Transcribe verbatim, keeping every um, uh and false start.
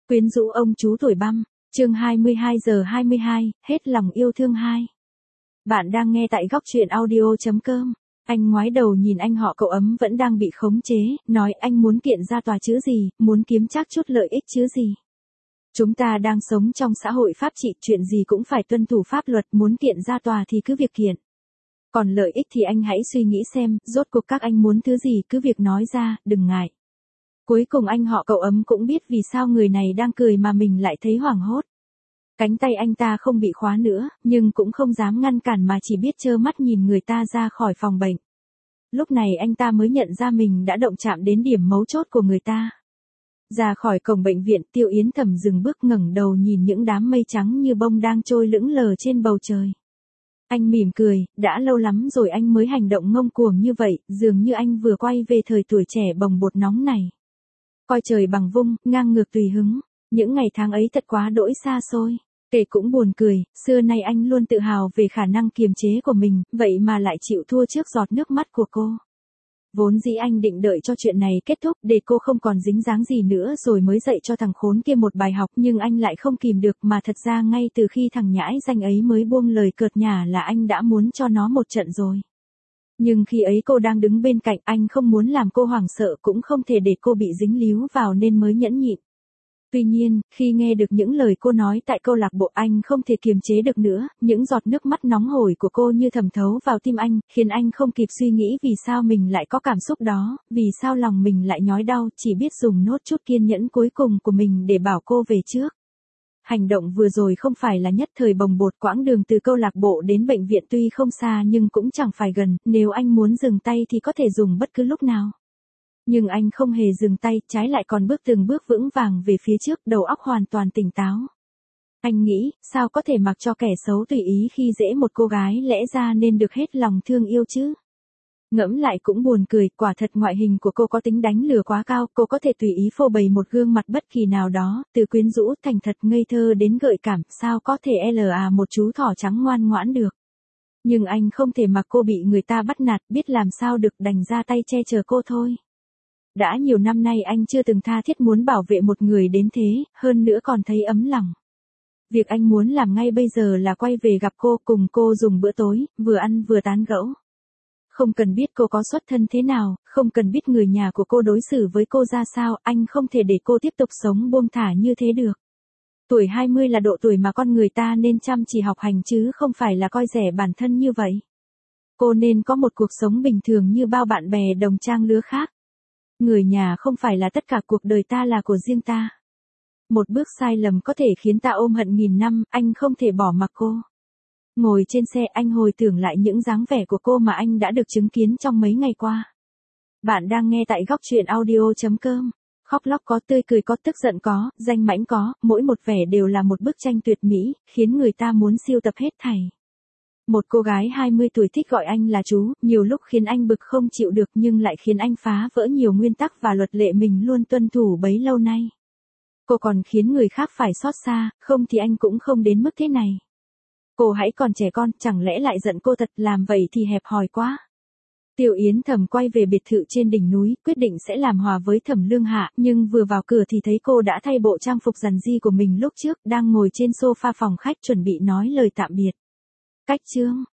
Quyến rũ ông chú tuổi băm, chương hai mươi hai giờ hai mươi hai, hết lòng yêu thương hai. Bạn đang nghe tại góc truyện audio chấm com. Anh ngoái đầu nhìn anh họ cậu ấm vẫn đang bị khống chế, nói anh muốn kiện ra tòa chứ gì, muốn kiếm chắc chút lợi ích chứ gì. Chúng ta đang sống trong xã hội pháp trị, chuyện gì cũng phải tuân thủ pháp luật, muốn kiện ra tòa thì cứ việc kiện. Còn lợi ích thì anh hãy suy nghĩ xem, rốt cuộc các anh muốn thứ gì cứ việc nói ra, đừng ngại. Cuối cùng anh họ cậu ấm cũng biết vì sao người này đang cười mà mình lại thấy hoảng hốt. Cánh tay anh ta không bị khóa nữa, nhưng cũng không dám ngăn cản mà chỉ biết trơ mắt nhìn người ta ra khỏi phòng bệnh. Lúc này anh ta mới nhận ra mình đã động chạm đến điểm mấu chốt của người ta. Ra khỏi cổng bệnh viện, Tiêu Yến Thầm dừng bước ngẩng đầu nhìn những đám mây trắng như bông đang trôi lững lờ trên bầu trời. Anh mỉm cười, đã lâu lắm rồi anh mới hành động ngông cuồng như vậy, dường như anh vừa quay về thời tuổi trẻ bồng bột nóng này. Coi trời bằng vung, ngang ngược tùy hứng, những ngày tháng ấy thật quá đỗi xa xôi. Kể cũng buồn cười, xưa nay anh luôn tự hào về khả năng kiềm chế của mình, vậy mà lại chịu thua trước giọt nước mắt của cô. Vốn dĩ anh định đợi cho chuyện này kết thúc để cô không còn dính dáng gì nữa rồi mới dạy cho thằng khốn kia một bài học, nhưng anh lại không kìm được, mà thật ra ngay từ khi thằng nhãi danh ấy mới buông lời cợt nhả là anh đã muốn cho nó một trận rồi. Nhưng khi ấy cô đang đứng bên cạnh, anh không muốn làm cô hoảng sợ, cũng không thể để cô bị dính líu vào nên mới nhẫn nhịn. Tuy nhiên, khi nghe được những lời cô nói tại câu lạc bộ, anh không thể kiềm chế được nữa, những giọt nước mắt nóng hổi của cô như thẩm thấu vào tim anh, khiến anh không kịp suy nghĩ vì sao mình lại có cảm xúc đó, vì sao lòng mình lại nhói đau, chỉ biết dùng nốt chút kiên nhẫn cuối cùng của mình để bảo cô về trước. Hành động vừa rồi không phải là nhất thời bồng bột, quãng đường từ câu lạc bộ đến bệnh viện tuy không xa nhưng cũng chẳng phải gần, nếu anh muốn dừng tay thì có thể dùng bất cứ lúc nào. Nhưng anh không hề dừng tay, trái lại còn bước từng bước vững vàng về phía trước, đầu óc hoàn toàn tỉnh táo. Anh nghĩ, sao có thể mặc cho kẻ xấu tùy ý khi dễ một cô gái lẽ ra nên được hết lòng thương yêu chứ? Ngẫm lại cũng buồn cười, quả thật ngoại hình của cô có tính đánh lừa quá cao, cô có thể tùy ý phô bày một gương mặt bất kỳ nào đó, từ quyến rũ, thành thật, ngây thơ đến gợi cảm, sao có thể là một chú thỏ trắng ngoan ngoãn được. Nhưng anh không thể mặc cô bị người ta bắt nạt, biết làm sao được, đành ra tay che chở cô thôi. Đã nhiều năm nay anh chưa từng tha thiết muốn bảo vệ một người đến thế, hơn nữa còn thấy ấm lòng. Việc anh muốn làm ngay bây giờ là quay về gặp cô, cùng cô dùng bữa tối, vừa ăn vừa tán gẫu. Không cần biết cô có xuất thân thế nào, không cần biết người nhà của cô đối xử với cô ra sao, anh không thể để cô tiếp tục sống buông thả như thế được. Tuổi hai mươi là độ tuổi mà con người ta nên chăm chỉ học hành chứ không phải là coi rẻ bản thân như vậy. Cô nên có một cuộc sống bình thường như bao bạn bè đồng trang lứa khác. Người nhà không phải là tất cả, cuộc đời ta là của riêng ta. Một bước sai lầm có thể khiến ta ôm hận nghìn năm, anh không thể bỏ mặc cô. Ngồi trên xe, anh hồi tưởng lại những dáng vẻ của cô mà anh đã được chứng kiến trong mấy ngày qua. Bạn đang nghe tại góc truyện audio chấm com. Khóc lóc có, tươi cười có, tức giận có, danh mãnh có, mỗi một vẻ đều là một bức tranh tuyệt mỹ, khiến người ta muốn sưu tập hết thảy. Một cô gái hai mươi tuổi thích gọi anh là chú, nhiều lúc khiến anh bực không chịu được nhưng lại khiến anh phá vỡ nhiều nguyên tắc và luật lệ mình luôn tuân thủ bấy lâu nay. Cô còn khiến người khác phải xót xa, không thì anh cũng không đến mức thế này. Cô hãy còn trẻ con, chẳng lẽ lại giận cô thật, làm vậy thì hẹp hòi quá. Tiêu Yến Thầm quay về biệt thự trên đỉnh núi, quyết định sẽ làm hòa với Thẩm Lương Hạ, nhưng vừa vào cửa thì thấy cô đã thay bộ trang phục rằn ri của mình lúc trước, đang ngồi trên sofa phòng khách chuẩn bị nói lời tạm biệt. Cách chương